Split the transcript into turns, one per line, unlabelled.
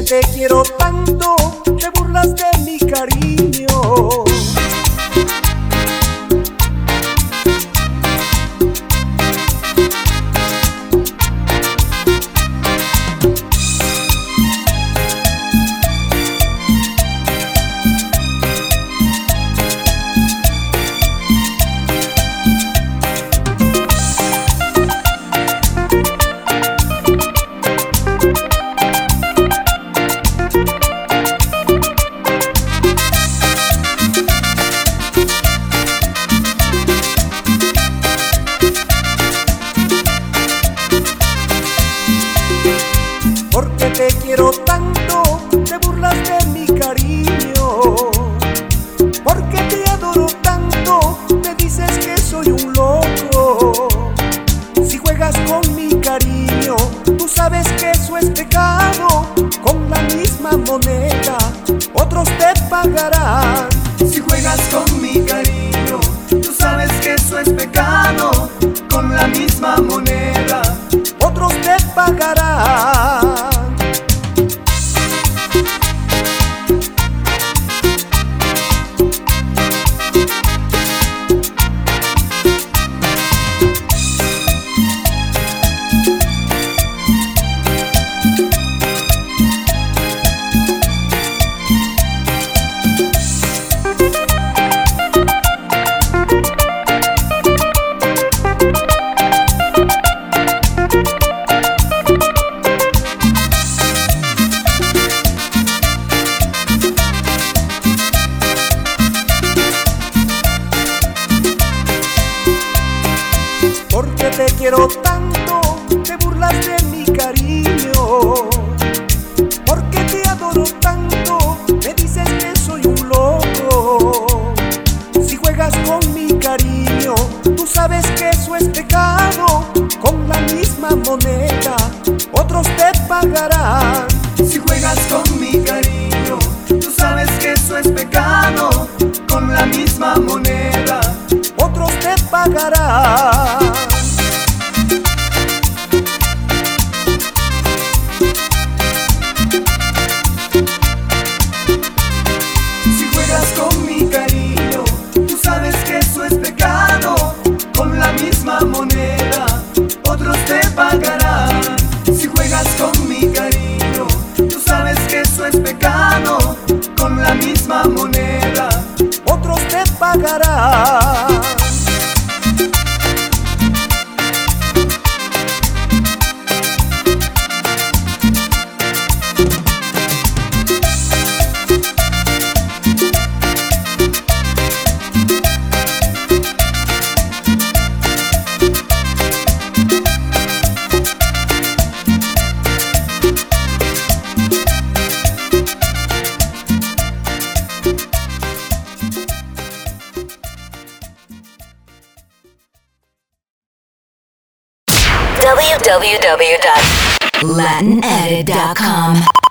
te quiero tanto, te burlas de mi cariño. Porque te quiero tanto, te burlas de mi cariño. Porque te adoro tanto, me dices que soy un loco. Si juegas con mi cariño, tú sabes que eso es pecado. Con la misma moneda, otros te pagarán.
Si juegas con mi cariño, tú sabes que eso es pecado. Con la misma moneda,
otros te pagarán. Porque te quiero tanto, te burlas de mi cariño. Porque te adoro tanto, me dices que soy un loco. Si juegas con mi cariño, tú sabes que eso es pecado. Con la misma moneda, otros te pagarán.
si juegas con mi cariño, tú sabes que eso es pecado. Con la misma moneda,
otros te pagarán.
Si juegas con mi cariño, tú sabes que eso es pecado. Con la misma moneda, otros te pagarán. Si juegas con mi cariño, tú sabes que eso es pecado. Con la misma moneda,
otros te pagarán.
www.latinedit.com